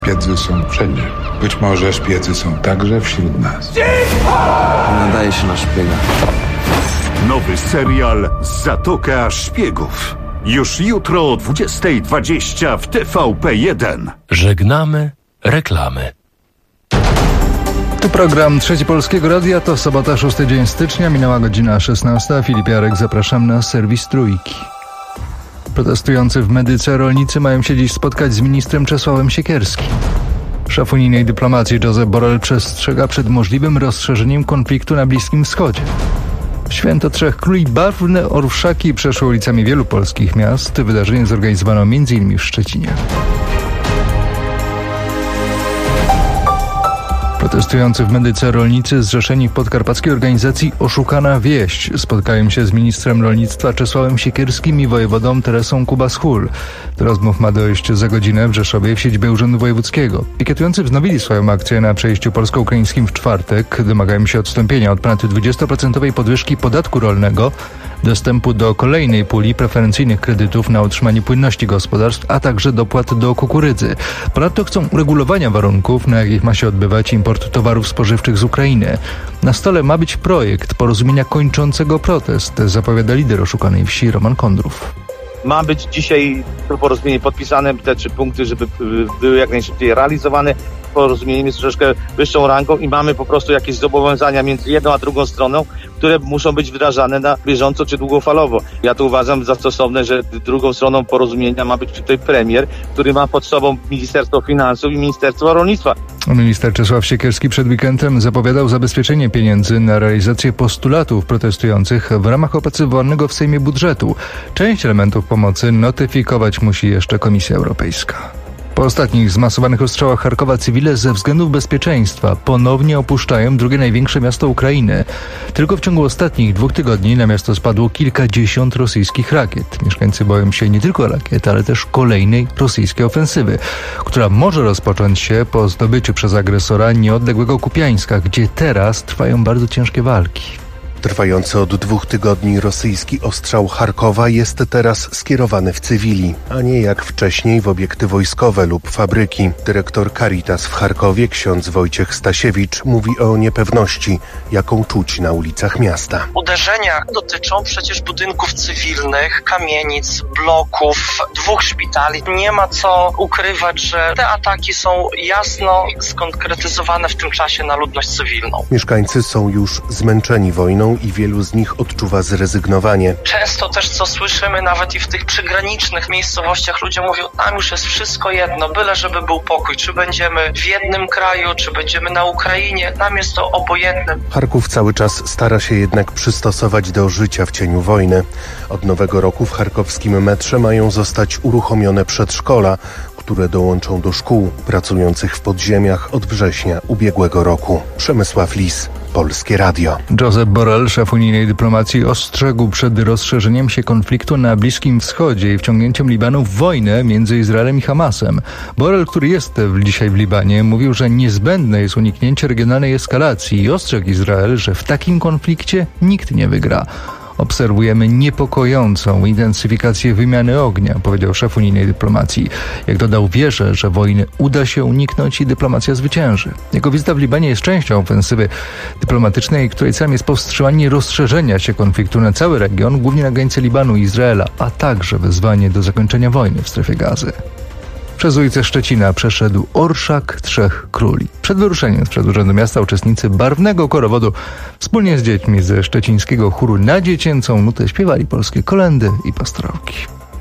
Szpiedzy są wszędzie. Być może szpiedzy są także wśród nas. Nadaje się na szpiega. Nowy serial Zatoka Szpiegów. Już jutro o 20:20 w TVP1. Żegnamy reklamy. Tu program Trzeci Polskiego Radia, to sobota, 6 dzień stycznia, minęła godzina 16. Filip Jarek, zapraszam na serwis Trójki. Protestujący w Medyce rolnicy mają się dziś spotkać z ministrem Czesławem Siekierskim. Szef unijnej dyplomacji Josep Borrell przestrzega przed możliwym rozszerzeniem konfliktu na Bliskim Wschodzie. Święto Trzech Króli, barwne orszaki przeszły ulicami wielu polskich miast. Wydarzenie zorganizowano m.in. w Szczecinie. Protestujący w Medyce rolnicy zrzeszeni w podkarpackiej organizacji Oszukana Wieść spotkają się z ministrem rolnictwa Czesławem Siekierskim i wojewodą Teresą Kubas-Hul. Do rozmów ma dojść za godzinę w Rzeszowie w siedzibie Urzędu Wojewódzkiego. Pikietujący wznowili swoją akcję na przejściu polsko-ukraińskim w czwartek. Domagają się odstąpienia od ponad 20% podwyżki podatku rolnego, dostępu do kolejnej puli preferencyjnych kredytów na utrzymanie płynności gospodarstw, a także dopłat do kukurydzy. Ponadto chcą uregulowania warunków, na jakich ma się odbywać import towarów spożywczych z Ukrainy. Na stole ma być projekt porozumienia kończącego protest, zapowiada lider Oszukanej Wsi Roman Kondrów. Ma być dzisiaj to porozumienie podpisane, te 3 punkty, żeby były jak najszybciej realizowane. Porozumienie jest troszeczkę wyższą rangą i mamy po prostu jakieś zobowiązania między jedną a drugą stroną, które muszą być wdrażane na bieżąco czy długofalowo. Ja to uważam za stosowne, że drugą stroną porozumienia ma być tutaj premier, który ma pod sobą Ministerstwo Finansów i Ministerstwo Rolnictwa. Minister Czesław Siekierski przed weekendem zapowiadał zabezpieczenie pieniędzy na realizację postulatów protestujących w ramach opracowywanego w Sejmie budżetu. Część elementów pomocy notyfikować musi jeszcze Komisja Europejska. Po ostatnich zmasowanych ostrzałach Charkowa cywile ze względów bezpieczeństwa ponownie opuszczają drugie największe miasto Ukrainy. Tylko w ciągu ostatnich 2 tygodni na miasto spadło kilkadziesiąt rosyjskich rakiet. Mieszkańcy boją się nie tylko rakiet, ale też kolejnej rosyjskiej ofensywy, która może rozpocząć się po zdobyciu przez agresora nieodległego Kupiańska, gdzie teraz trwają bardzo ciężkie walki. Trwający od 2 tygodni rosyjski ostrzał Charkowa jest teraz skierowany w cywili, a nie jak wcześniej w obiekty wojskowe lub fabryki. Dyrektor Caritas w Charkowie, ksiądz Wojciech Stasiewicz, mówi o niepewności, jaką czuć na ulicach miasta. Uderzenia dotyczą przecież budynków cywilnych, kamienic, bloków, 2 szpitali. Nie ma co ukrywać, że te ataki są jasno skonkretyzowane w tym czasie na ludność cywilną. Mieszkańcy są już zmęczeni wojną i wielu z nich odczuwa zrezygnowanie. Często też, co słyszymy, nawet i w tych przygranicznych miejscowościach, ludzie mówią, tam już jest wszystko jedno, byle żeby był pokój. Czy będziemy w jednym kraju, czy będziemy na Ukrainie, nam jest to obojętne. Charków cały czas stara się jednak przystosować do życia w cieniu wojny. Od nowego roku w charkowskim metrze mają zostać uruchomione przedszkola, które dołączą do szkół pracujących w podziemiach od września ubiegłego roku. Przemysław Lis, Polskie Radio. Josep Borrell, szef unijnej dyplomacji, ostrzegł przed rozszerzeniem się konfliktu na Bliskim Wschodzie i wciągnięciem Libanu w wojnę między Izraelem i Hamasem. Borrell, który jest dzisiaj w Libanie, mówił, że niezbędne jest uniknięcie regionalnej eskalacji i ostrzegł Izrael, że w takim konflikcie nikt nie wygra. Obserwujemy niepokojącą intensyfikację wymiany ognia, powiedział szef unijnej dyplomacji. Jak dodał, wierzę, że wojny uda się uniknąć i dyplomacja zwycięży. Jego wizyta w Libanie jest częścią ofensywy dyplomatycznej, której celem jest powstrzymanie rozszerzenia się konfliktu na cały region, głównie na granicy Libanu i Izraela, a także wezwanie do zakończenia wojny w strefie Gazy. Przez ulicę Szczecina przeszedł orszak Trzech Króli. Przed wyruszeniem sprzed Urzędu Miasta uczestnicy barwnego korowodu wspólnie z dziećmi ze szczecińskiego chóru na dziecięcą nutę śpiewali polskie kolędy i pastorałki.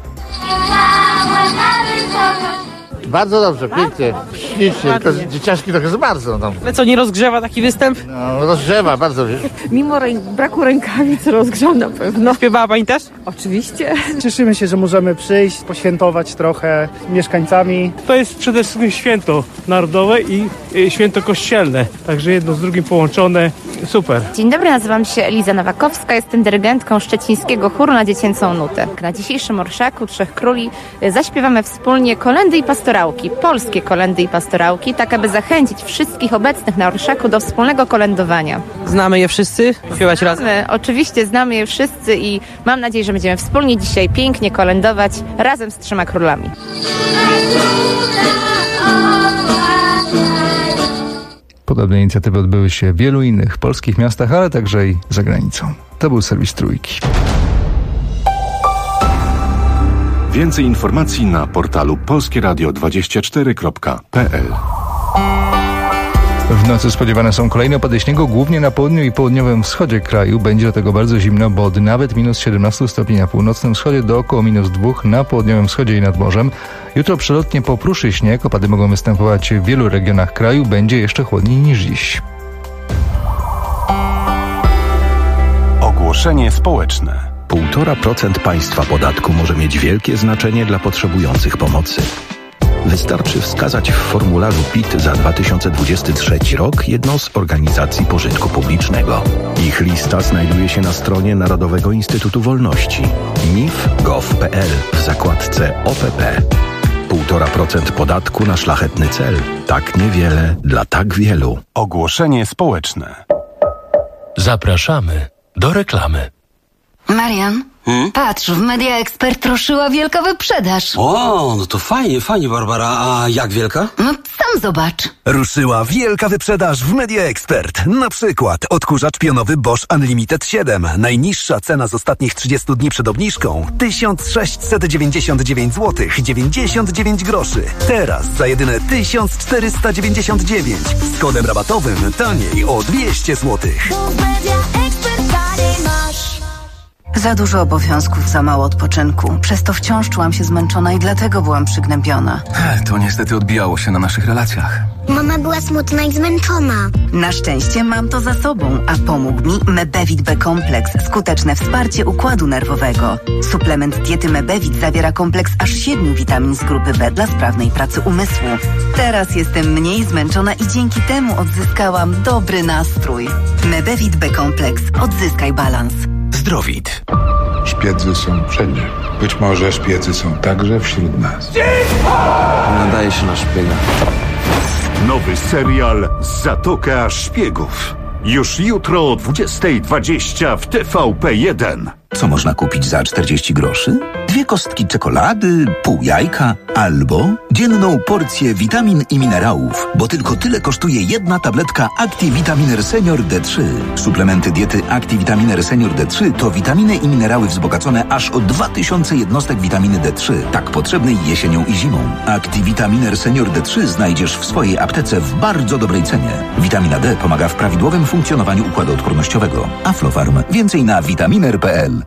Bardzo dobrze, pięknie, ślicznie, tylko dzieciaczki trochę zmarzną. No. Ale co, nie rozgrzewa taki występ? No, rozgrzewa bardzo. Mimo braku rękawic rozgrzał na pewno. Śpiewała pani też? Oczywiście. Cieszymy się, że możemy przyjść, poświętować trochę z mieszkańcami. To jest przede wszystkim święto narodowe i święto kościelne, także jedno z drugim połączone. Super. Dzień dobry, nazywam się Eliza Nowakowska, jestem dyrygentką szczecińskiego chóru na dziecięcą nutę. Na dzisiejszym orszaku Trzech Króli zaśpiewamy wspólnie kolędy i pastorałki, polskie kolędy i pastorałki, tak aby zachęcić wszystkich obecnych na orszaku do wspólnego kolędowania. Znamy je wszyscy? Śpiewać razem? Oczywiście znamy je wszyscy i mam nadzieję, że będziemy wspólnie dzisiaj pięknie kolędować razem z Trzema Królami. Podobne inicjatywy odbyły się w wielu innych polskich miastach, ale także i za granicą. To był serwis Trójki. Więcej informacji na portalu polskieradio24.pl. W nocy spodziewane są kolejne opady śniegu, głównie na południu i południowym wschodzie kraju. Będzie do tego bardzo zimno, bo nawet minus 17 stopni na północnym wschodzie do około minus 2 na południowym wschodzie i nad morzem. Jutro przelotnie popruszy śnieg, opady mogą występować w wielu regionach kraju, będzie jeszcze chłodniej niż dziś. Ogłoszenie społeczne. 1,5% państwa podatku może mieć wielkie znaczenie dla potrzebujących pomocy. Wystarczy wskazać w formularzu PIT za 2023 rok jedną z organizacji pożytku publicznego. Ich lista znajduje się na stronie Narodowego Instytutu Wolności nif.gov.pl w zakładce OPP. 1,5% podatku na szlachetny cel. Tak niewiele dla tak wielu. Ogłoszenie społeczne. Zapraszamy do reklamy. Marian, patrz, w Media Expert ruszyła wielka wyprzedaż. O, no to fajnie, Barbara. A jak wielka? No sam zobacz. Ruszyła wielka wyprzedaż w Media Expert. Na przykład odkurzacz pionowy Bosch Unlimited 7. Najniższa cena z ostatnich 30 dni przed obniżką 1699 zł 99 groszy. Teraz za jedyne 1499. Z kodem rabatowym taniej o 200 zł. Za dużo obowiązków, za mało odpoczynku. Przez to wciąż czułam się zmęczona i dlatego byłam przygnębiona. To niestety odbijało się na naszych relacjach. Mama była smutna i zmęczona. Na szczęście mam to za sobą, a pomógł mi Mebevit B-kompleks. Skuteczne wsparcie układu nerwowego. Suplement diety Mebevit zawiera kompleks aż 7 witamin z grupy B dla sprawnej pracy umysłu. Teraz jestem mniej zmęczona i dzięki temu odzyskałam dobry nastrój. Mebevit B-kompleks. Odzyskaj balans. Zdrowit. Szpiedzy są wszędzie. Być może szpiedzy są także wśród nas. Nadaje się na szpiega. Nowy serial Zatoka Szpiegów. Już jutro o 20:20 w TVP1. Co można kupić za 40 groszy? 2 kostki czekolady, pół jajka albo dzienną porcję witamin i minerałów, bo tylko tyle kosztuje jedna tabletka ActiVitaminer Senior D3. Suplementy diety ActiVitaminer Senior D3 to witaminy i minerały wzbogacone aż o 2000 jednostek witaminy D3, tak potrzebnej jesienią i zimą. ActiVitaminer Senior D3 znajdziesz w swojej aptece w bardzo dobrej cenie. Witamina D pomaga w prawidłowym funkcjonowaniu układu odpornościowego. Aflofarm. Więcej na vitaminer.pl.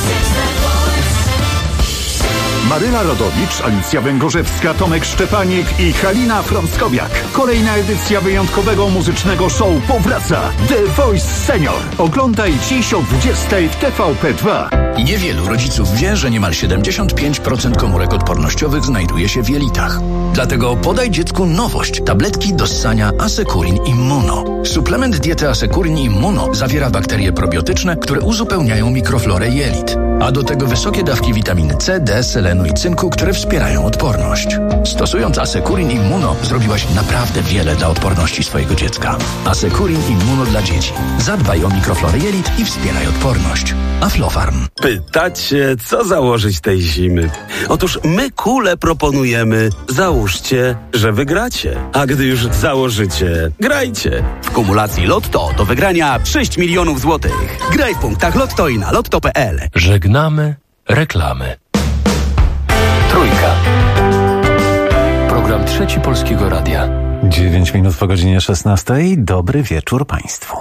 Maryla Rodowicz, Alicja Węgorzewska, Tomek Szczepanik i Halina Frąckowiak. Kolejna edycja wyjątkowego muzycznego show powraca. The Voice Senior. Oglądaj dziś o 20:00 w TVP2. Niewielu rodziców wie, że niemal 75% komórek odpornościowych znajduje się w jelitach. Dlatego podaj dziecku nowość. Tabletki do ssania Asekurin Immuno. Suplement diety Asekurin Immuno zawiera bakterie probiotyczne, które uzupełniają mikroflorę jelit. A do tego wysokie dawki witaminy C, D, selenu i cynku, które wspierają odporność. Stosując Asekurin Immuno zrobiłaś naprawdę wiele dla odporności swojego dziecka. Asekurin Immuno dla dzieci. Zadbaj o mikroflorę jelit i wspieraj odporność. Aflofarm. Pytacie, co założyć tej zimy? Otóż my kule proponujemy. Załóżcie, że wygracie. A gdy już założycie, grajcie. W kumulacji Lotto do wygrania 6 milionów złotych. Graj w punktach Lotto i na lotto.pl. Żegnamy reklamy. Trójka. Program Trzeci Polskiego Radia. 9 minut po godzinie 16. Dobry wieczór Państwu.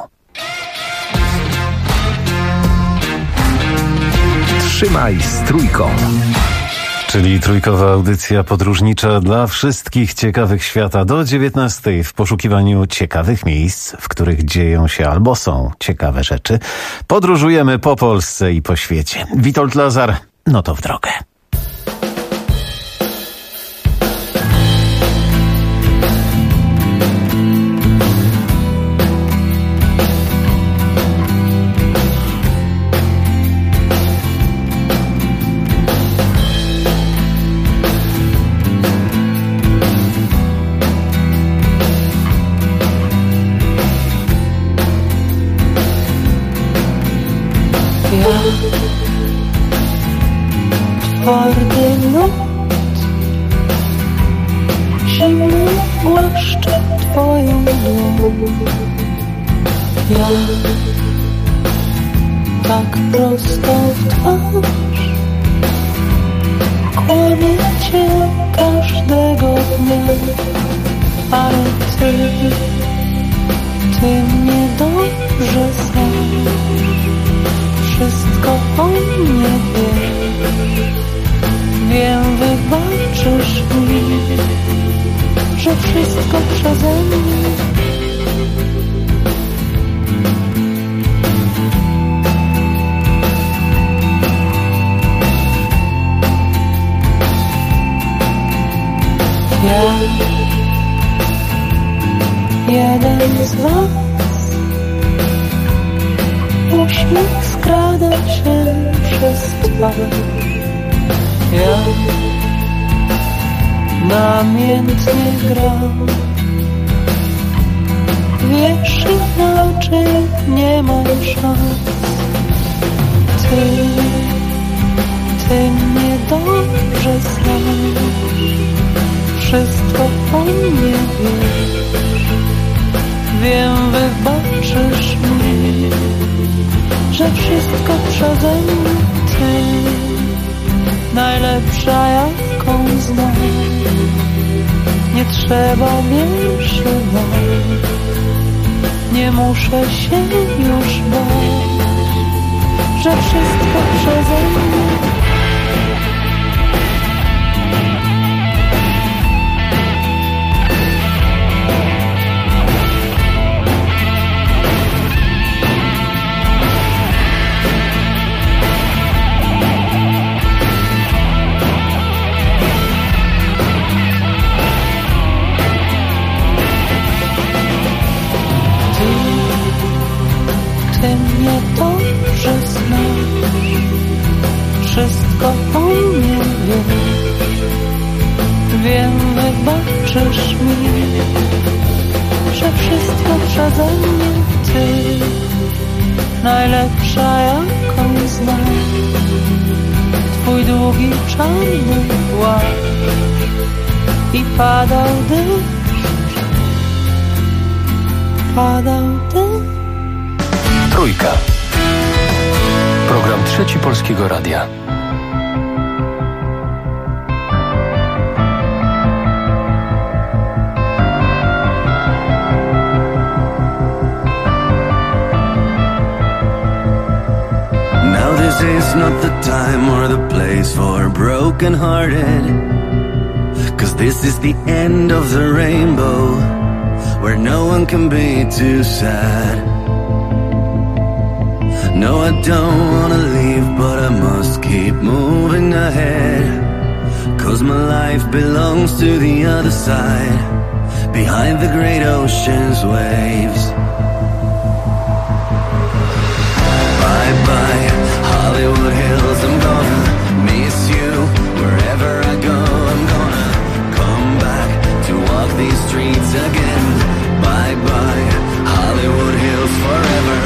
Trzymaj z Trójką. Czyli trójkowa audycja podróżnicza dla wszystkich ciekawych świata do 19:00 w poszukiwaniu ciekawych miejsc, w których dzieją się albo są ciekawe rzeczy. Podróżujemy po Polsce i po świecie. Witold Lazar, no to w drogę. Twardy lód, zimny głaszczę twoją dłoń. Ja tak prosto w twarz kłamię cię każdego dnia, ale ty mnie dobrze znasz. Wszystko o mnie wiesz. Wiem, wybaczysz mi, że wszystko przeze mnie. Ja, jeden z was, uśmiech skrada się przez twarz. Ja namiętnie gram, wiesz, inaczej nie mam szans. Ty mnie dobrze znasz. Wszystko o mnie wiesz. Wiem, wybaczysz mi, że wszystko przeze mnie ty. Najlepsza jaką znam. Nie trzeba więcej nam. Nie muszę się już bać, że wszystko przeze mnie. Wszystko o mnie wiesz. Wiem, wybaczysz mi, że wszystko przeze mnie ty. Najlepsza jaką znam. Twój długi czarny płaszcz i padał deszcz. Padał deszcz. Trójka. Program Trzeci Polskiego Radia. Now this is not the time or the place for broken-hearted, 'cause this is the end of the rainbow, where no one can be too sad. No, I don't wanna leave, but I must keep moving ahead, 'cause my life belongs to the other side, behind the great ocean's waves. Bye-bye, Hollywood Hills, I'm gonna miss you. Wherever I go, I'm gonna come back to walk these streets again. Bye-bye, Hollywood Hills forever.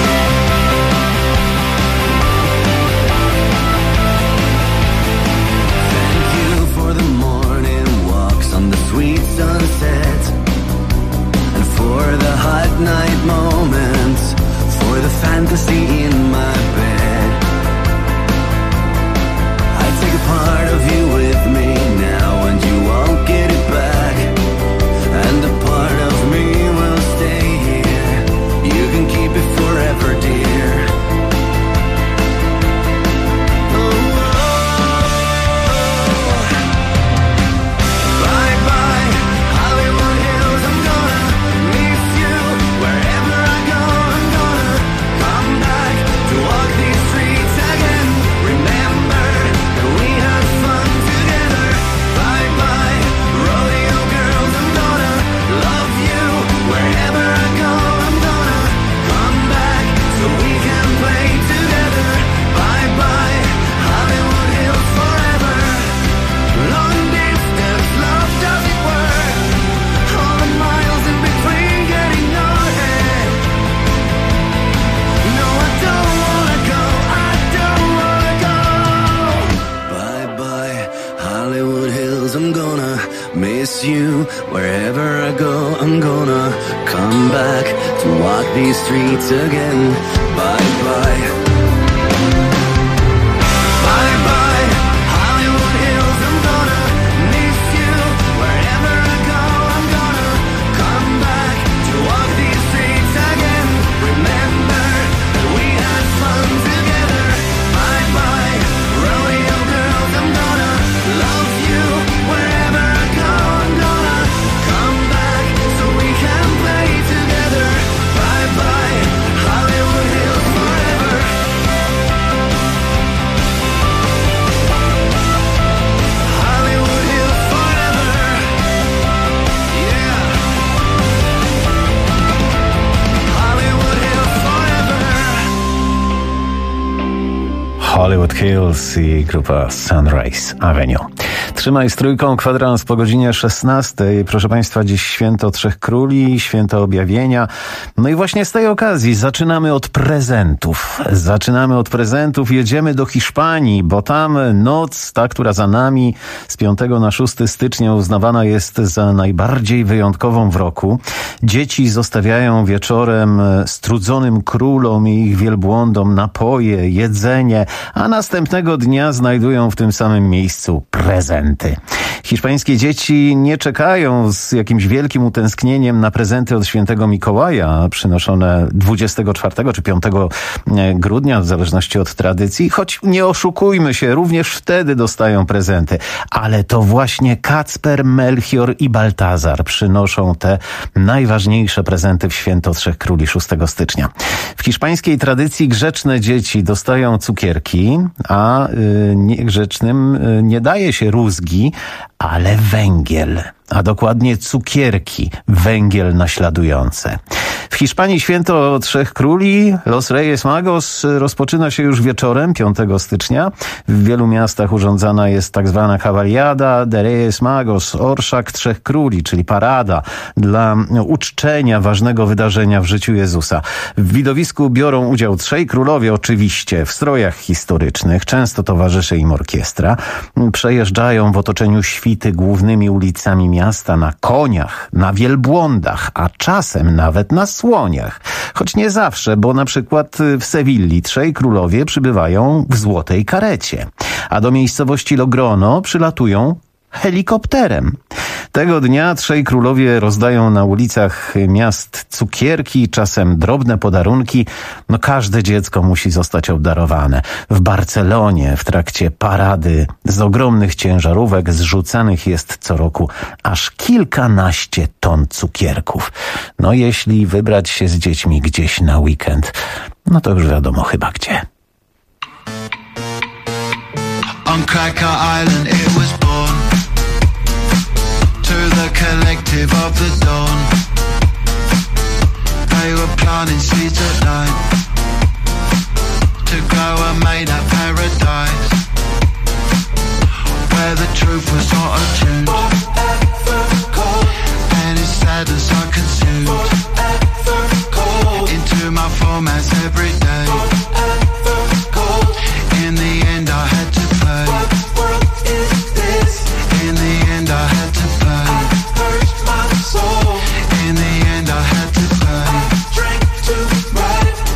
Sweet sunset, and for the hot night moments, for the fantasy in my bed. I take a part of you with me now, and you won't get it back, and a part of me will stay here. You can keep it forever, dear. Walk the I'm gonna come back to walk these streets again. Bye bye. Bye bye, Hollywood Hills, I'm gonna miss you. Wherever I go, I'm gonna come back to walk these streets again. Remember that we had fun together. Bye bye, rodeo girls, I'm gonna love you. Wherever I go, I'm gonna come back so we can play together. Bye bye, Hollywood Hills forever. Hollywood Hills forever. Yeah. Hollywood Hills forever. Hollywood Hills i grupa Sunrise Avenue. Trzymaj z trójką, kwadrans po godzinie 16. Proszę Państwa, dziś święto Trzech Króli, święto Objawienia. No i właśnie z tej okazji zaczynamy od prezentów. Jedziemy do Hiszpanii, bo tam noc, ta, która za nami, z 5 na 6 stycznia uznawana jest za najbardziej wyjątkową w roku. Dzieci zostawiają wieczorem strudzonym królom i ich wielbłądom napoje, jedzenie, a następnego dnia znajdują w tym samym miejscu prezenty. Hiszpańskie dzieci nie czekają z jakimś wielkim utęsknieniem na prezenty od świętego Mikołaja, przynoszone 24 czy 5 grudnia, w zależności od tradycji, choć nie oszukujmy się, również wtedy dostają prezenty. Ale to właśnie Kacper, Melchior i Baltazar przynoszą te najważniejsze prezenty w święto Trzech Króli 6 stycznia. W hiszpańskiej tradycji grzeczne dzieci dostają cukierki, a niegrzecznym nie daje się rózgi, ale węgiel, a dokładnie cukierki, węgiel naśladujące. W Hiszpanii święto Trzech Króli, Los Reyes Magos, rozpoczyna się już wieczorem 5 stycznia. W wielu miastach urządzana jest tak zwana Cabalgada de Reyes Magos, orszak Trzech Króli, czyli parada dla uczczenia ważnego wydarzenia w życiu Jezusa. W widowisku biorą udział trzej królowie, oczywiście w strojach historycznych, często towarzyszy im orkiestra. Przejeżdżają w otoczeniu świty głównymi ulicami miasta na koniach, na wielbłądach, a czasem nawet na słoniach. Choć nie zawsze, bo na przykład w Sewilli trzej królowie przybywają w złotej karecie, a do miejscowości Logrono przylatują helikopterem. Tego dnia trzej królowie rozdają na ulicach miast cukierki, czasem drobne podarunki. No każde dziecko musi zostać obdarowane. W Barcelonie w trakcie parady z ogromnych ciężarówek zrzucanych jest co roku aż kilkanaście ton cukierków. No jeśli wybrać się z dziećmi gdzieś na weekend, no to już wiadomo chyba gdzie. On Cracker Island it was born, to the collective of the dawn. They were planting seeds at night to grow a made up paradise where the truth was not attuned and its sadness I consumed into my formats every day. In the end I had to pay. In the end I had to pay. In the end I had to pay.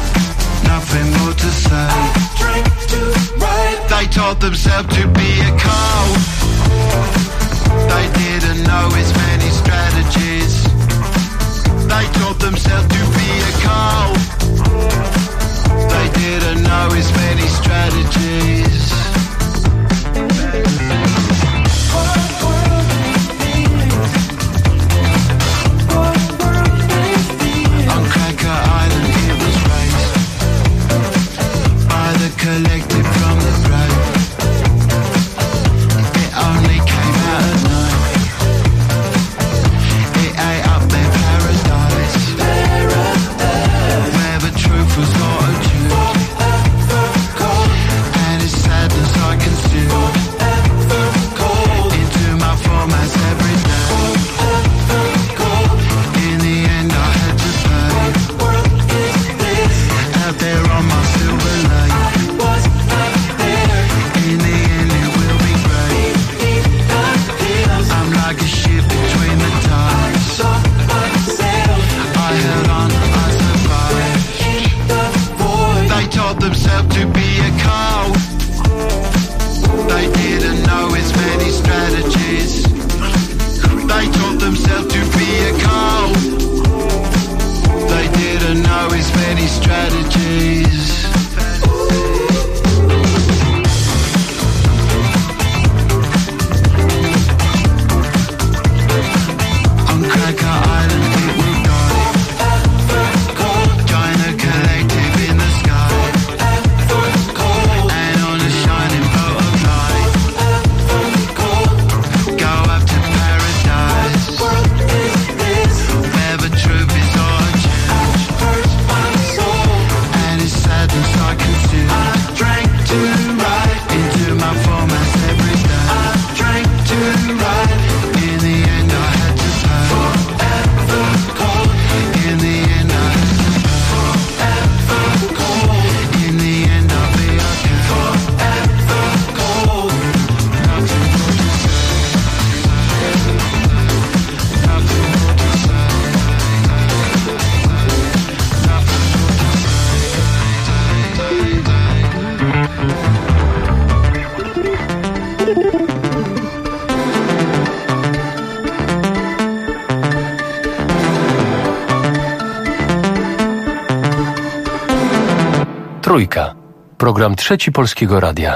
Trójka. Program Trzeci Polskiego Radia.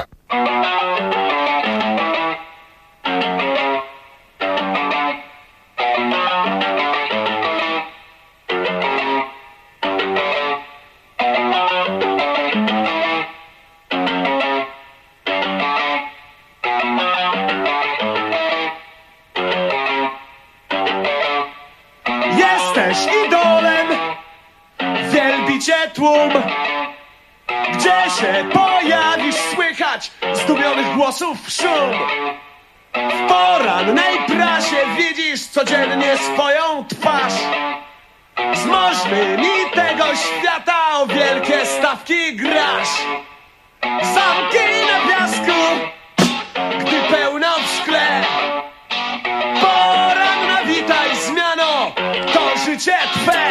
Jesteś idolem, wielbi cię tłum. Gdzie się pojawisz, słychać zdumionych głosów szum. W porannej prasie widzisz codziennie swoją twarz. Z możnymi tego świata o wielkie stawki grasz. Zamki na piasku, gdy pełno w szkle. Poranna witaj zmiano, to życie twe.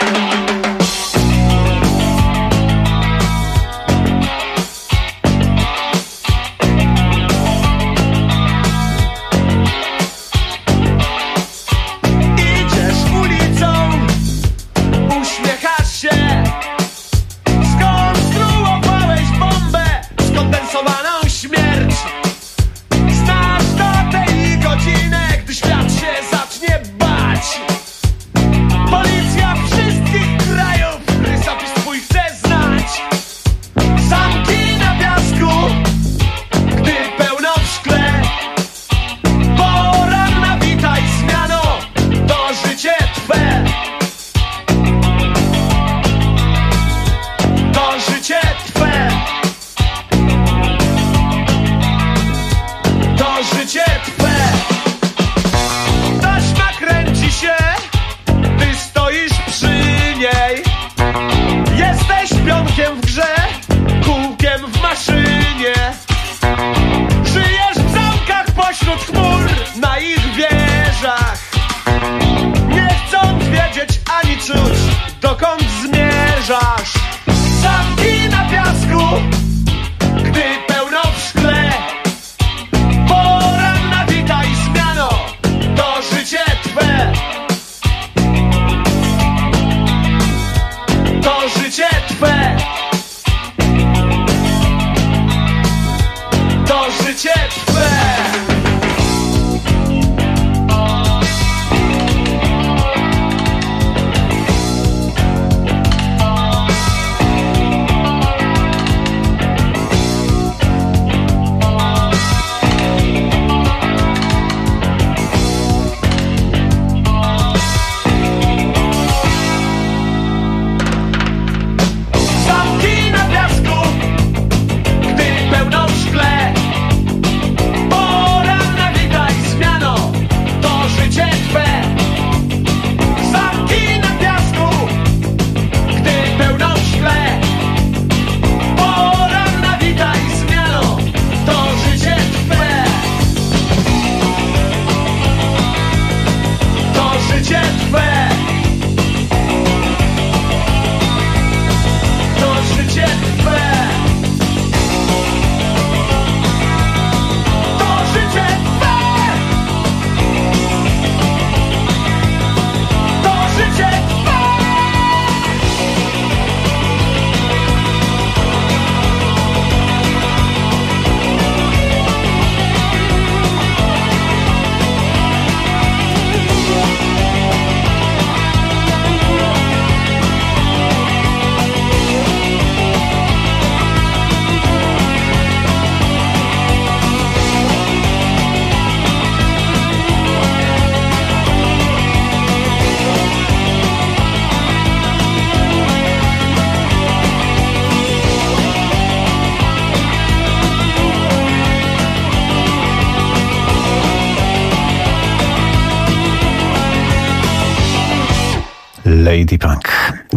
Lady Punk.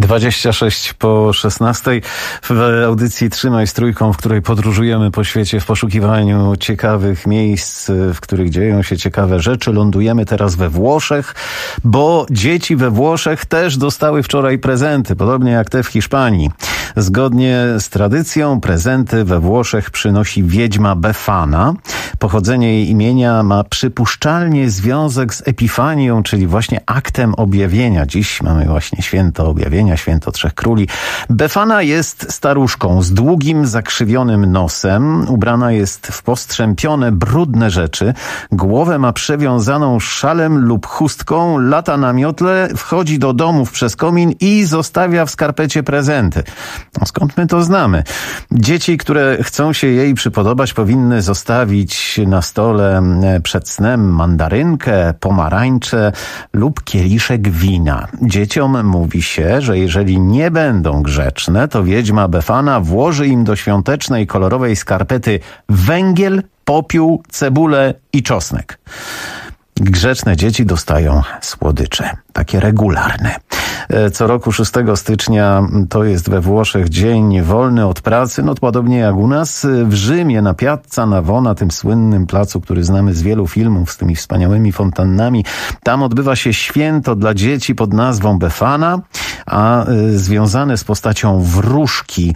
26 po 16 w audycji Trzymaj z Trójką, w której podróżujemy po świecie w poszukiwaniu ciekawych miejsc, w których dzieją się ciekawe rzeczy. Lądujemy teraz we Włoszech, bo dzieci we Włoszech też dostały wczoraj prezenty, podobnie jak te w Hiszpanii. Zgodnie z tradycją prezenty we Włoszech przynosi wiedźma Befana. Pochodzenie jej imienia ma przypuszczalnie związek z Epifanią, czyli właśnie aktem objawienia. Dziś mamy właśnie święto objawienia, święto Trzech Króli. Befana jest staruszką z długim, zakrzywionym nosem. Ubrana jest w postrzępione, brudne rzeczy. Głowę ma przewiązaną szalem lub chustką, lata na miotle, wchodzi do domów przez komin i zostawia w skarpecie prezenty. No, skąd my to znamy? Dzieci, które chcą się jej przypodobać, powinny zostawić na stole przed snem mandarynkę, pomarańcze lub kieliszek wina. Dzieciom mówi się, że jeżeli nie będą grzeczne, to wiedźma Befana włoży im do świątecznej kolorowej skarpety węgiel, popiół, cebulę i czosnek. Grzeczne dzieci dostają słodycze, takie regularne. Co roku 6 stycznia to jest we Włoszech dzień wolny od pracy, no podobnie jak u nas. W Rzymie na Piazza Navona, tym słynnym placu, który znamy z wielu filmów, z tymi wspaniałymi fontannami, tam odbywa się święto dla dzieci pod nazwą Befana, a związane z postacią wróżki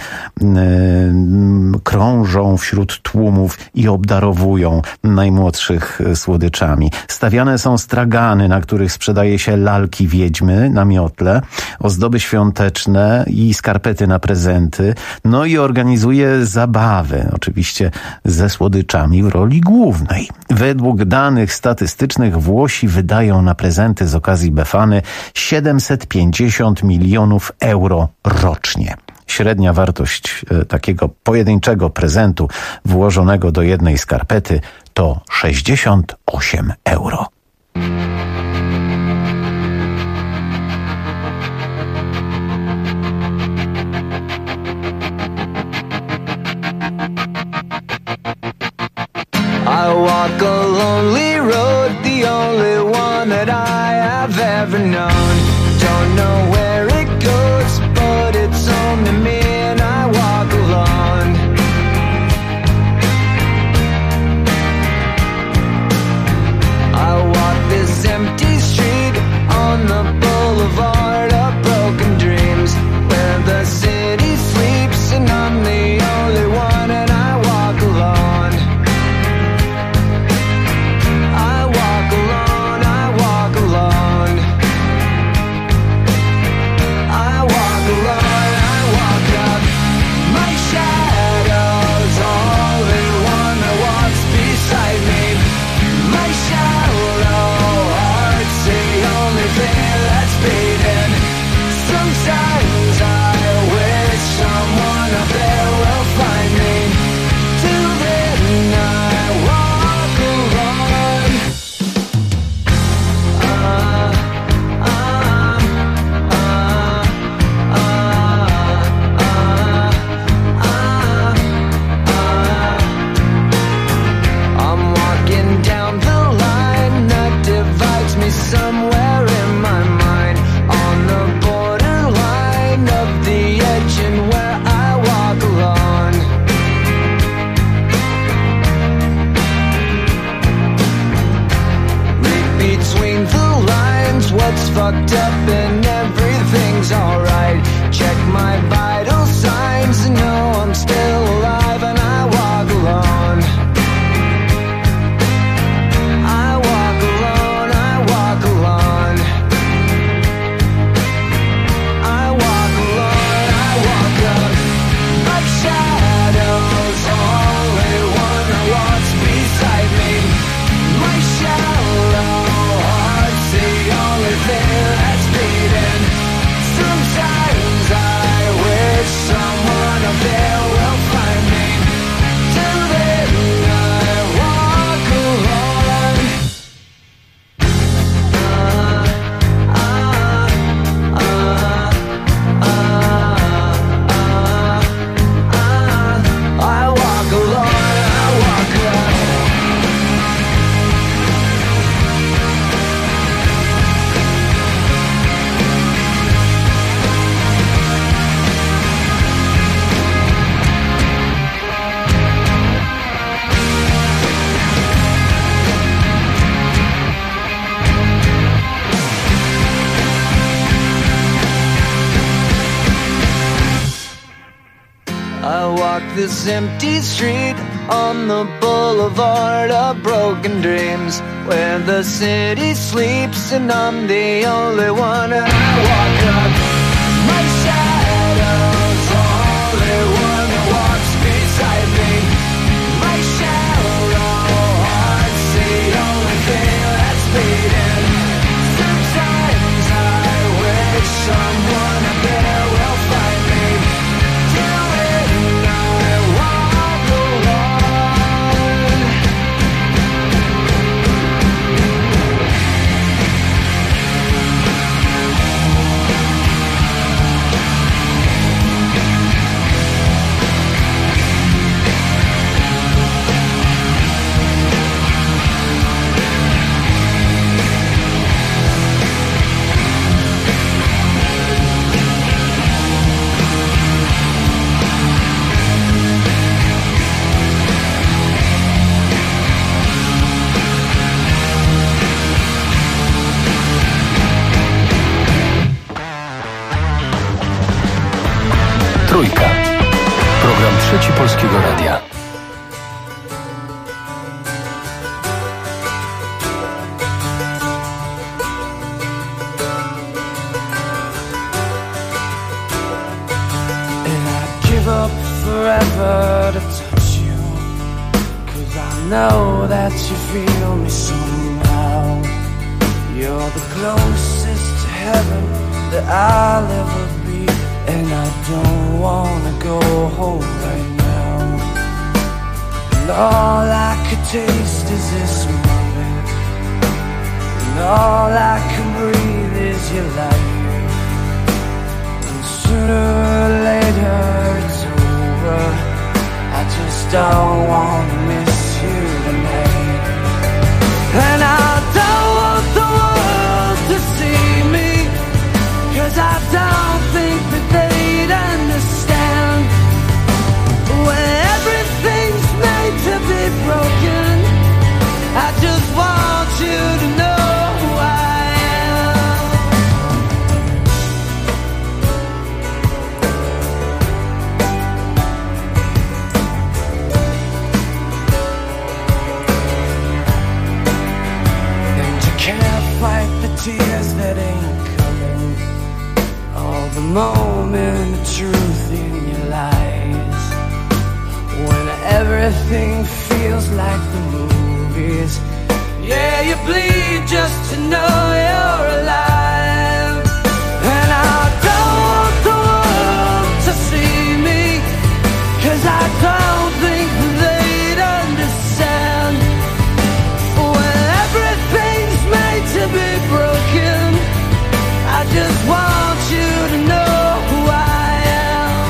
krążą wśród tłumów i obdarowują najmłodszych słodyczami. Stawiane są stragany, na których sprzedaje się lalki wiedźmy na miotle, ozdoby świąteczne i skarpety na prezenty, no i organizuje zabawy, oczywiście ze słodyczami w roli głównej. Według danych statystycznych Włosi wydają na prezenty z okazji Befany 750 milionów euro rocznie. Średnia wartość takiego pojedynczego prezentu włożonego do jednej skarpety to 68 euro. I walk a lonely road, the only one that I have ever known. Don't know where it goes, but it's home to me and I walk alone. I walk this walk this empty street on the boulevard of broken dreams, where the city sleeps and I'm the only one. And I walk up, my shadow's the only one that walks beside me. My shallow heart's the only thing that's beating. Sometimes I wish someone up there will find me. Till then I walk alone. Trójka. Program Trzeci Polskiego Radia. And I'd give up forever to touch you, 'cause I know that you feel me somehow. You're the closest to heaven that I'll ever be, and I don't wanna go home right now. And all I could taste is this moment, and all I can breathe is your light. And sooner or later it's over, I just don't wanna miss you tonight. And I don't want the world to see me, 'cause I don't think that they'd understand. When everything's made to be broken, I just want you to know who I am. And you can't fight the tears that ain't coming, all the moment of truth in your lies. When everything feels like the movies, yeah, you bleed just to know you're alive. And I don't want the world to see me, 'cause I don't think they'd understand. When everything's made to be broken, I just want you to know who I am.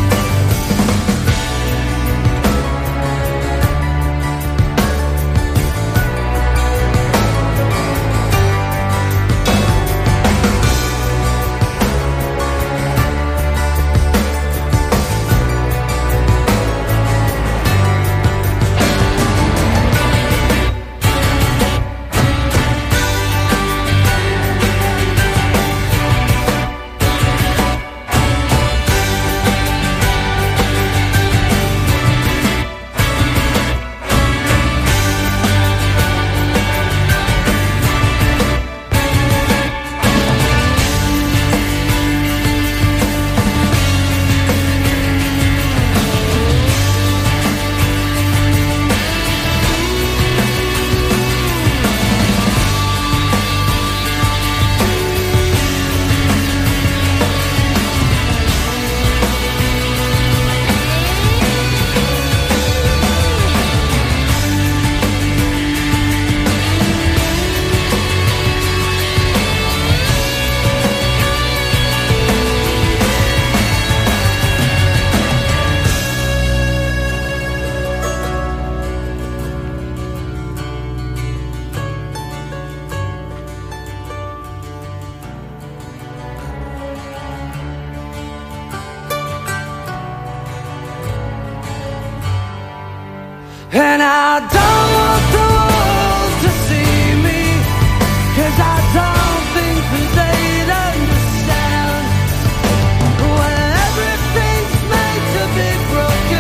And I don't want the world to see me, 'cause I don't think that they'd understand. When everything's made to be broken,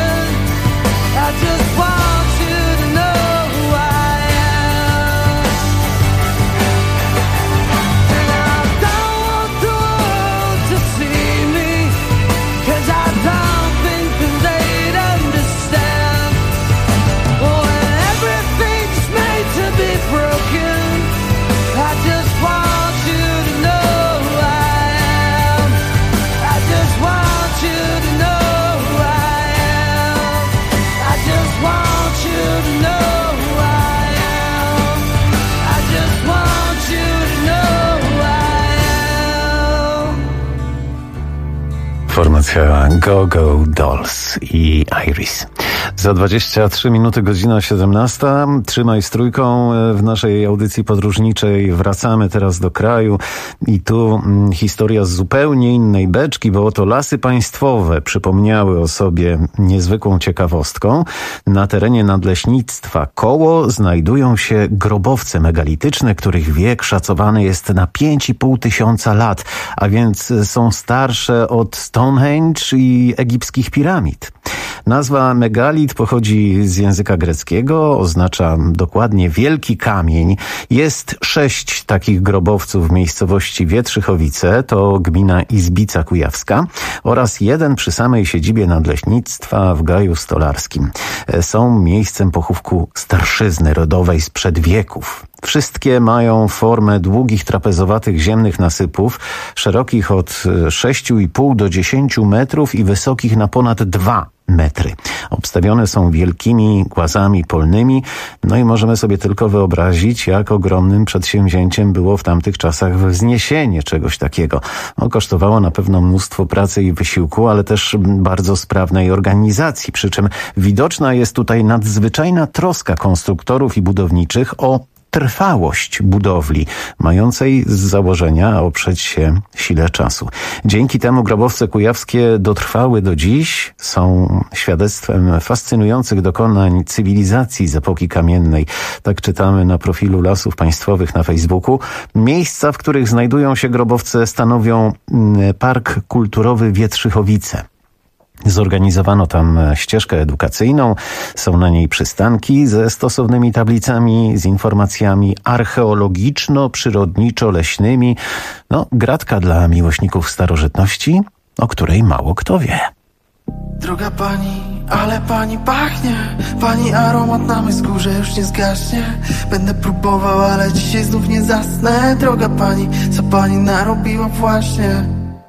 Formacja Go Go Dolls i Iris. Za 23 minuty, godzina 17. Trzymaj z trójką w naszej audycji podróżniczej. Wracamy teraz do kraju i tu historia z zupełnie innej beczki, bo oto Lasy Państwowe przypomniały o sobie niezwykłą ciekawostką. Na terenie nadleśnictwa Koło znajdują się grobowce megalityczne, których wiek szacowany jest na 5,5 tysiąca lat, a więc są starsze od Stonehenge i egipskich piramid. Nazwa megalit pochodzi z języka greckiego, oznacza dokładnie wielki kamień. Jest 6 takich grobowców w miejscowości Wietrzychowice, to gmina Izbica Kujawska, oraz jeden przy samej siedzibie nadleśnictwa w Gaju Stolarskim. Są miejscem pochówku starszyzny rodowej sprzed wieków. Wszystkie mają formę długich, trapezowatych ziemnych nasypów, szerokich od 6,5 do 10 metrów i wysokich na ponad 2 metry. Obstawione są wielkimi głazami polnymi, no i możemy sobie tylko wyobrazić, jak ogromnym przedsięwzięciem było w tamtych czasach wzniesienie czegoś takiego. Kosztowało na pewno mnóstwo pracy i wysiłku, ale też bardzo sprawnej organizacji, przy czym widoczna jest tutaj nadzwyczajna troska konstruktorów i budowniczych o trwałość budowli, mającej z założenia oprzeć się sile czasu. Dzięki temu grobowce kujawskie dotrwały do dziś, są świadectwem fascynujących dokonań cywilizacji z epoki kamiennej. Tak czytamy na profilu Lasów Państwowych na Facebooku. Miejsca, w których znajdują się grobowce, stanowią Park Kulturowy Wietrzychowice. Zorganizowano tam ścieżkę edukacyjną, są na niej przystanki ze stosownymi tablicami, z informacjami archeologiczno-przyrodniczo-leśnymi. No, gratka dla miłośników starożytności, o której mało kto wie. Droga pani, ale pani pachnie. Pani aromat na mej skórze już nie zgaśnie. Będę próbował, ale dzisiaj znów nie zasnę. Droga pani, co pani narobiła właśnie?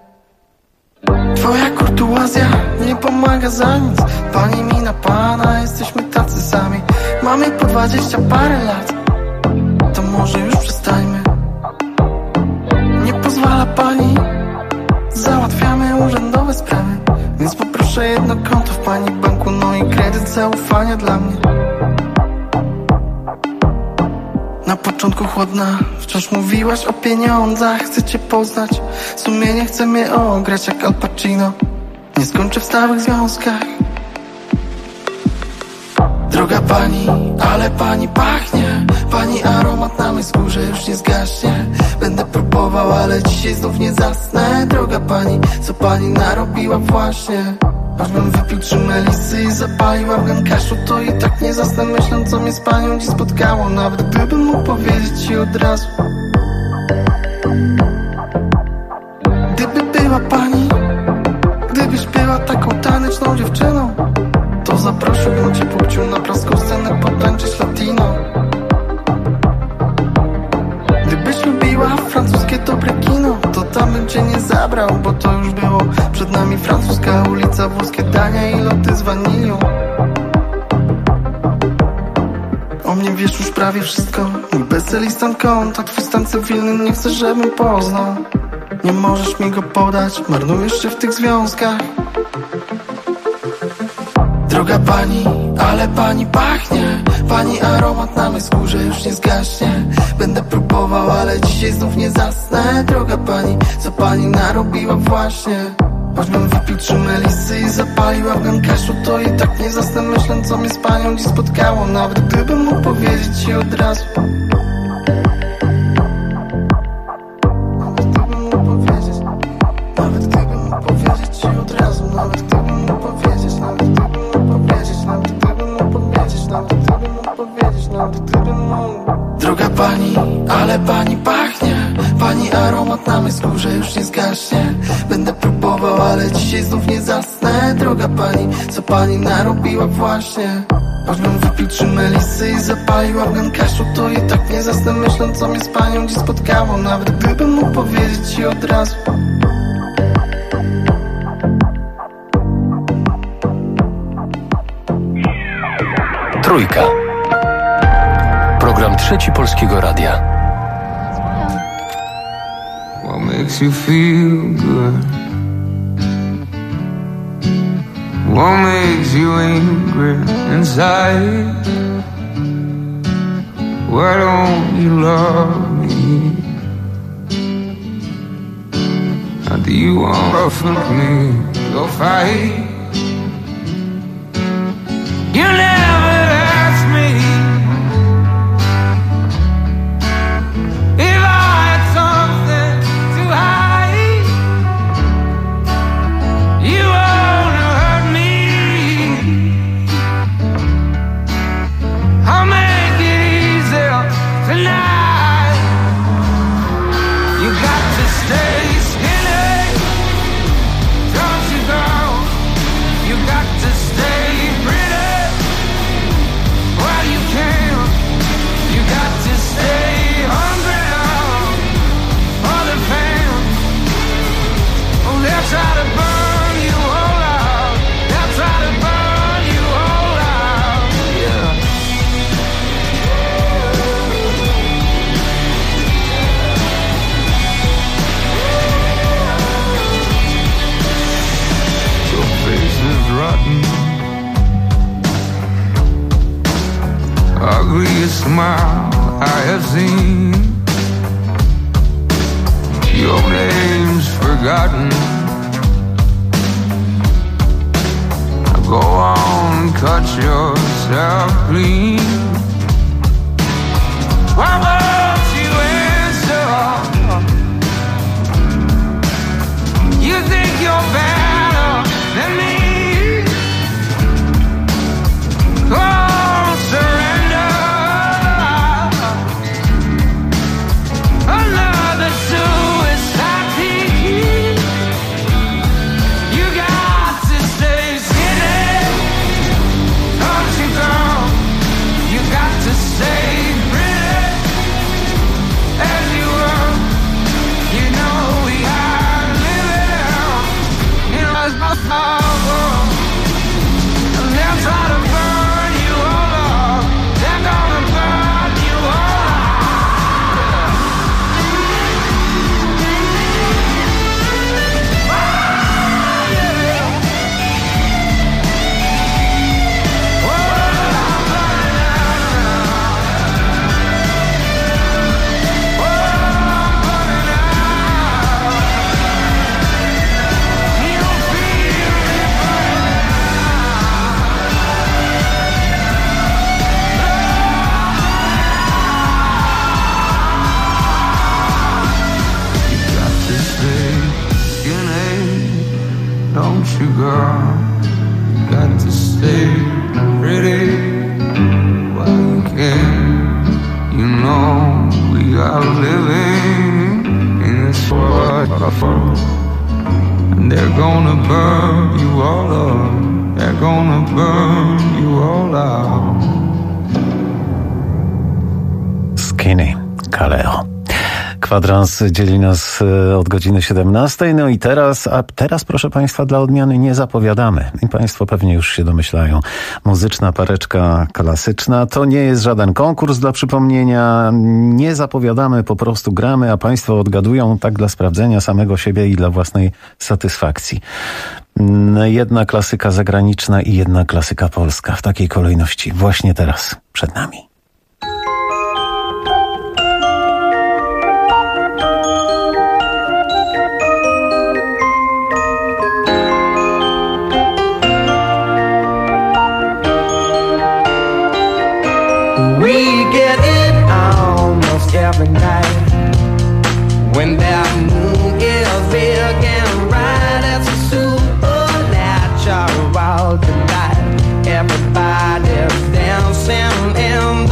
Twoja kurtuazja nie pomaga za nic. Pani mi na pana, jesteśmy tacy sami. Mamy po 20 parę lat, to może już przestańmy. Nie pozwala pani, załatwiamy urzędowe sprawy, więc poproszę jedno konto w pani banku, no i kredyt zaufania dla mnie. Na początku chłodna, wciąż mówiłaś o pieniądzach. Chcę cię poznać, sumienie chce mnie ograć jak Al Pacino. Nie skończę w stałych związkach. Droga pani, ale pani pachnie. Pani aromat na mej skórze już nie zgaśnie. Będę próbował, ale dzisiaj znów nie zasnę. Droga pani, co pani narobiła właśnie? Ażbym wypił 3 melisy i zapalił afgan kaszu, to i tak nie zasnę myśląc, co mnie z panią dziś spotkało. Nawet gdybym mógł powiedzieć ci od razu. Gdyby była pani, gdybyś była taką taneczną dziewczyną, to zaprosiłbym cię pupciu na praską scenę potańczyć latino. Gdybyś lubiła francuskie dobre kino, to tam bym cię nie zabrał, bo to już było. Przed nami francuska ulica, włoskie dania i loty z wanilią. O mnie wiesz już prawie wszystko. Mój bestseller i stan konta, twój stan cywilny nie chcę, żebym poznał. Nie możesz mi go podać, marnujesz się w tych związkach. Droga pani, ale pani pachnie. Pani aromat na mej skórze już nie zgaśnie. Będę próbował, ale dzisiaj znów nie zasnę. Droga pani, co pani narobiła właśnie? Choćbym wypił 3 melisy i zapalił afgan kaszu, to i tak nie zasnę myśląc, co mnie z panią dziś spotkało. Nawet gdybym mógł powiedzieć ci od razu. Nawet gdybym mógł powiedzieć. Nawet gdybym mógł powiedzieć ci od razu. Nawet gdybym mógł powiedzieć. Nawet gdybym mógł powiedzieć. Nawet gdybym mógł powiedzieć. Nawet gdybym mógł powiedzieć. Nawet gdybym mógł. Droga pani, ale pani pachnie. Pani aromat na mej skórze już nie zgaśnie. Będę próbował, ale dzisiaj znów nie zasnę. Droga pani, co pani narobiła właśnie? Choćbym wypił 3 melisy i zapalił afgan kaszu, to i tak nie zasnę myśląc, co mnie z panią dziś spotkało. Nawet gdybym mógł powiedzieć ci od razu. Trójka. Program Trzeci Polskiego Radia. What makes you feel good? What makes you angry inside? Why don't you love me? Or do you want to fuck me? Go fight. You never asked me if I had something to hide. You wanna hurt me? I'll make it easier tonight. You got to stay skinny, don't you go? You got to stay pretty while you can. You got to stay hungry now for the pain. Oh, they'll try to burn you all out. They'll try to burn you all out. Yeah. Your face is rotten. Ugliest smile I have seen. Your name's forgotten. Go on, cut yourself clean. Why won't you answer? You think you're better than me? Oh, surrender. Another suicide team. You got to stay skinny. Don't you go? You got to stay pretty as you were. You know we are living in a small world. And they'll try to burn you all up. They're gonna burn you all don't you, girl? You got to stay pretty while you can. You know we are living in this world, and they're gonna burn you all up. They're gonna burn you all out. Skinny, Kaleo. Kwadrans dzieli nas od godziny 17. No i teraz, proszę Państwa, dla odmiany nie zapowiadamy. I Państwo pewnie już się domyślają. Muzyczna pareczka klasyczna. To nie jest żaden konkurs dla przypomnienia. Nie zapowiadamy, po prostu gramy, a Państwo odgadują tak dla sprawdzenia samego siebie i dla własnej satysfakcji. Jedna klasyka zagraniczna i jedna klasyka polska. W takiej kolejności. Właśnie teraz przed nami. We get it almost every night when that moon is big and bright. It's a supernatural tonight. Everybody's dancing in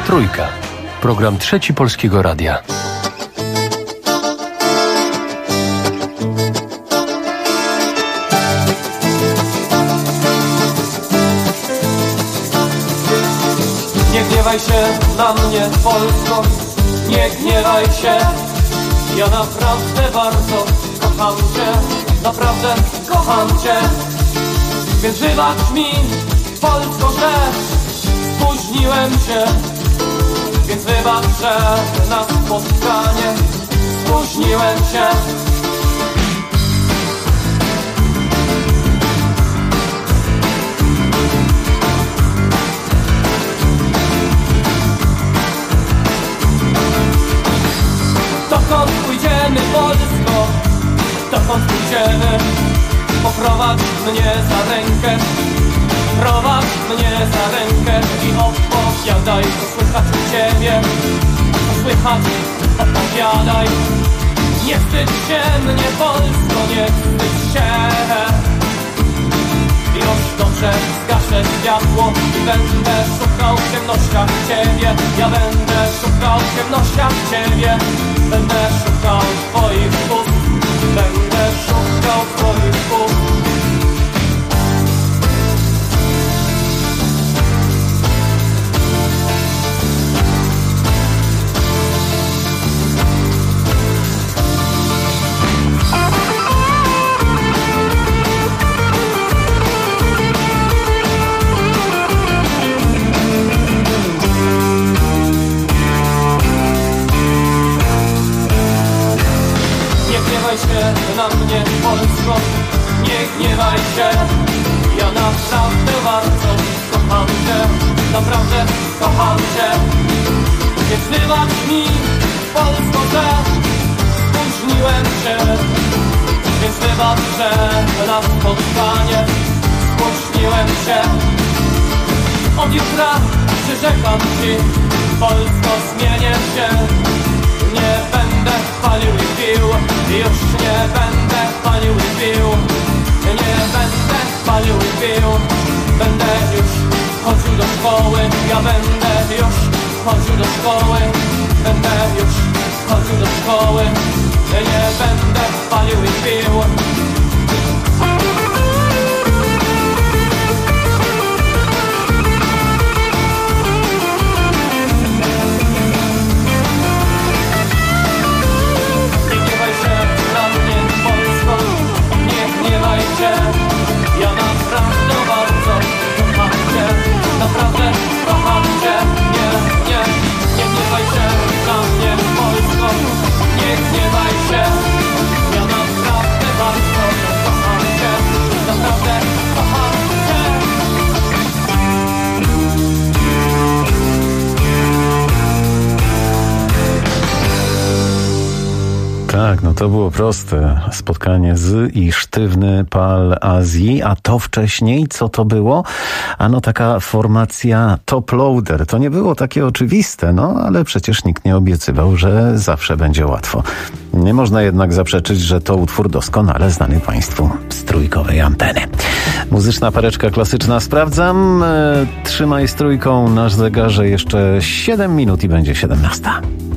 Trójka. Program Trzeci Polskiego Radia. Nie gniewaj się na mnie, Polsko, nie gniewaj się. Ja naprawdę bardzo kocham cię, naprawdę kocham cię. Więc wybacz mi, Polsko, że spóźniłem się. Więc wybacz, że na spotkanie spóźniłem się. Dokąd pójdziemy, Polsko? Dokąd pójdziemy? Poprowadź mnie za rękę, prowadź mnie za rękę i opowiadaj, co słychać u ciebie, co słychać, opowiadaj. Nie wstydź się mnie, Polsko, nie wstydź się. Już dobrze zgaszę światło i będę szukał w ciemnościach ciebie. Ja będę szukał w ciemnościach ciebie. Będę szukał twoich ust, będę szukał twoich ust. Na mnie, Polsko, nie gniewaj się. Ja naprawdę bardzo kocham cię, naprawdę kocham cię. Więc wybacz mi, Polsko, że spóźniłem się. Więc wybacz, że na spotkanie spóźniłem się. Od jutra przyrzekam ci, Polsko, zmienię się. Nie będę palił i pił, już nie będę palił i pił. Nie będę palił i pił. Będę już chodził do szkoły, ja będę już chodził do szkoły. Będę już chodził do szkoły, nie będę palił i pił. Ja naprawdę bardzo kocham cię, naprawdę kocham cię. Nie gniewaj się na mnie, Polsko, nie gniewaj się. Ja naprawdę bardzo kocham cię, naprawdę kocham cię. Tak, no to było proste. Spotkanie z i sztywny Pal Azji, a to wcześniej, co to było? Ano taka formacja Top Loader. To nie było takie oczywiste, no ale przecież nikt nie obiecywał, że zawsze będzie łatwo. Nie można jednak zaprzeczyć, że to utwór doskonale znany Państwu z trójkowej anteny. Muzyczna pareczka klasyczna sprawdzam. Trzymaj z trójką na zegarze jeszcze 7 minut i będzie 17.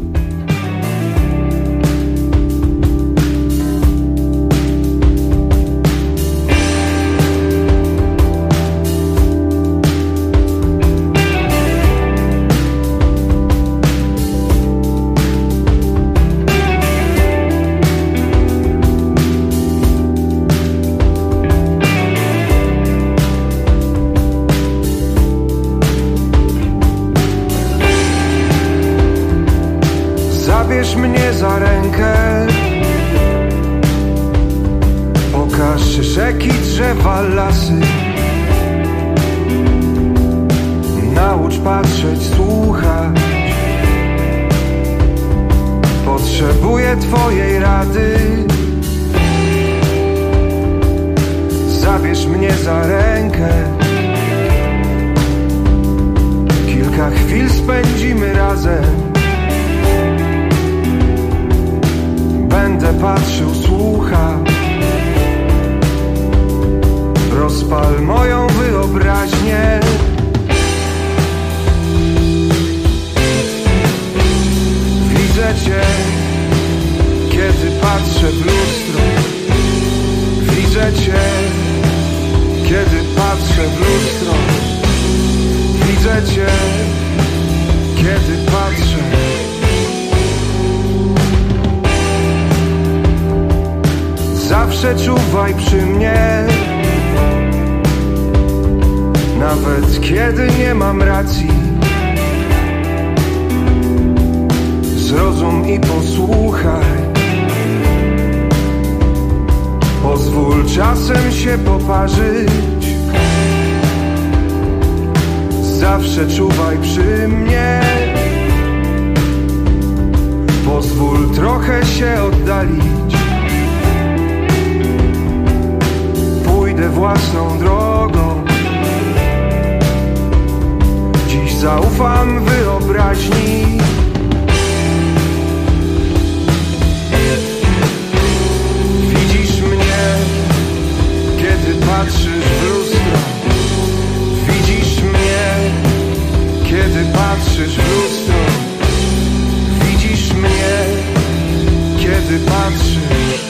Zabierz mnie za rękę, pokaż rzeki, drzewa, lasy. Naucz patrzeć, słuchać. Potrzebuję twojej rady. Zabierz mnie za rękę, kilka chwil spędzimy razem. Będę patrzył, słuchał. Rozpal moją wyobraźnię. Zawsze czuwaj przy mnie, nawet kiedy nie mam racji. Zrozum i posłuchaj, pozwól czasem się poparzyć. Zawsze czuwaj przy mnie, pozwól trochę się oddalić. Pójdę własną drogą, dziś zaufam wyobraźni. Widzisz mnie, kiedy patrzysz w lustro. Widzisz mnie, kiedy patrzysz w lustro. Widzisz mnie, kiedy patrzysz.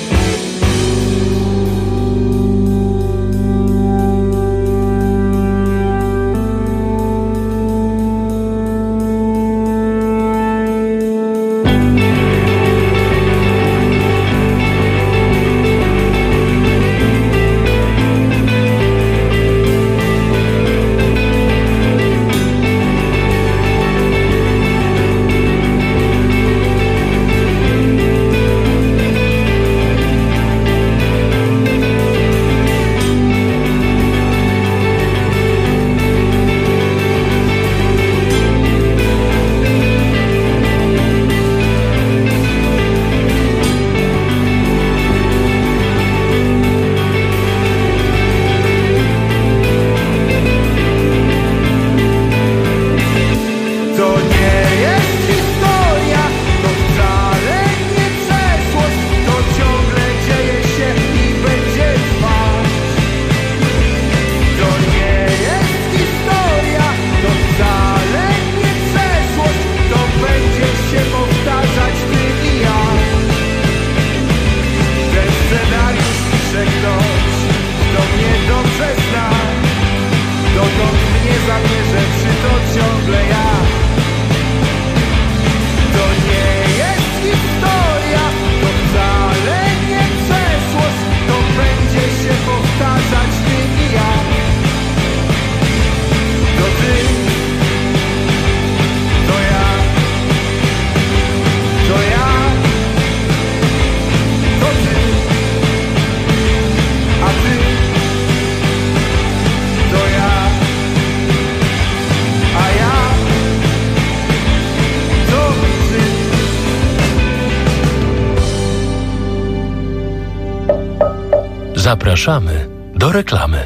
Zapraszamy do reklamy.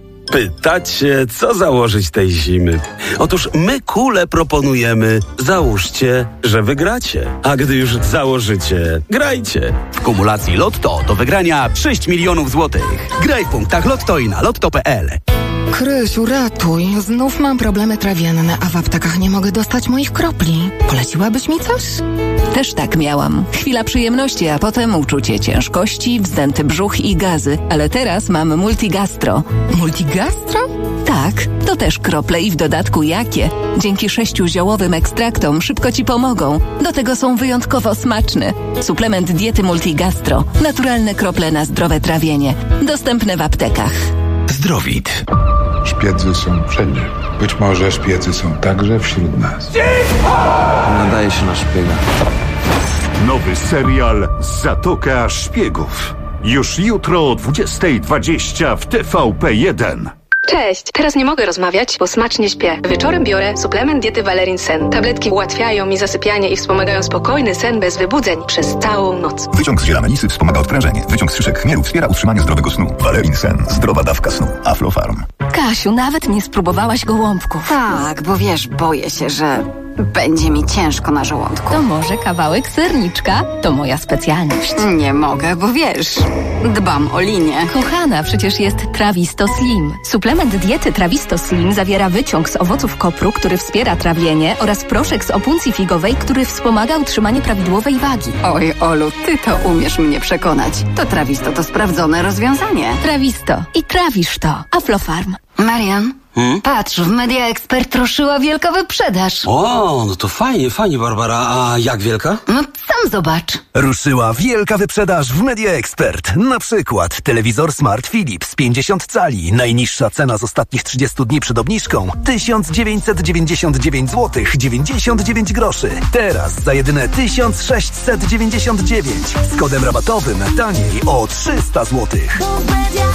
Pytacie, co założyć tej zimy? Otóż my kule proponujemy. Załóżcie, że wygracie. A gdy już założycie, grajcie. W kumulacji Lotto do wygrania 6 milionów złotych. Graj w punktach Lotto i na lotto.pl. Krysiu, ratuj. Znów mam problemy trawienne, a w aptekach nie mogę dostać moich kropli. Poleciłabyś mi coś? Też tak miałam. Chwila przyjemności, a potem uczucie ciężkości, wzdęty brzuch i gazy. Ale teraz mam Multigastro. Multigastro? Tak, to też krople i w dodatku jakie. Dzięki 6 ziołowym ekstraktom szybko Ci pomogą. Do tego są wyjątkowo smaczne. Suplement diety Multigastro. Naturalne krople na zdrowe trawienie. Dostępne w aptekach. Zdrowit. Szpiedzy są wszędzie. Być może szpiedzy są także wśród nas. Nadaje się na szpiega. Nowy serial Zatoka Szpiegów. Już jutro o 20:20 w TVP1. Cześć, teraz nie mogę rozmawiać, bo smacznie śpię. Wieczorem biorę suplement diety Valerin Sen. Tabletki ułatwiają mi zasypianie i wspomagają spokojny sen bez wybudzeń przez całą noc. Wyciąg z ziela melisy wspomaga odprężenie. Wyciąg z szyszek chmielu wspiera utrzymanie zdrowego snu. Valerin Sen. Zdrowa dawka snu. Aflofarm. Kasiu, nawet nie spróbowałaś gołąbków. Tak, bo wiesz, boję się, że będzie mi ciężko na żołądku. To może kawałek serniczka? To moja specjalność. Nie mogę, bo wiesz, dbam o linię. Kochana, przecież jest Trawisto Slim. Suplement diety Trawisto Slim zawiera wyciąg z owoców kopru, który wspiera trawienie, oraz proszek z opuncji figowej, który wspomaga utrzymanie prawidłowej wagi. Oj, Olu, ty to umiesz mnie przekonać. To Trawisto to sprawdzone rozwiązanie. Trawisto. I trawisz to. Aflofarm. Marian, Patrz, w Media Expert ruszyła wielka wyprzedaż. O, no to fajnie, Barbara. A jak wielka? No sam zobacz. Ruszyła wielka wyprzedaż w Media Expert. Na przykład telewizor Smart Philips 50 cali. Najniższa cena z ostatnich 30 dni przed obniżką 1999 zł 99 groszy. Teraz za jedyne 1699. Z kodem rabatowym taniej o 300 zł.